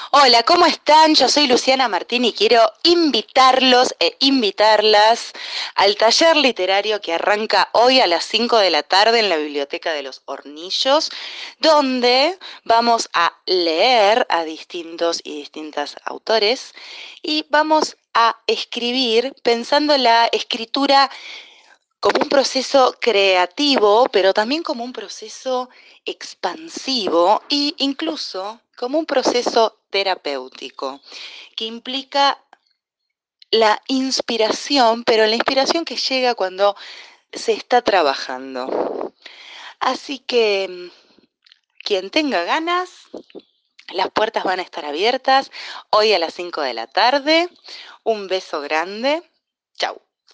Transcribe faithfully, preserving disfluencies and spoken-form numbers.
Hola, ¿cómo están? Yo soy Luciana Martín y quiero invitarlos e invitarlas al taller literario que arranca hoy a las cinco de la tarde en la Biblioteca de los Hornillos, donde vamos a leer a distintos y distintas autores y vamos a escribir pensando la escritura como un proceso creativo, pero también como un proceso expansivo e incluso como un proceso terapéutico, que implica la inspiración, pero la inspiración que llega cuando se está trabajando. Así que quien tenga ganas, las puertas van a estar abiertas hoy a las cinco de la tarde. Un beso grande. Chau.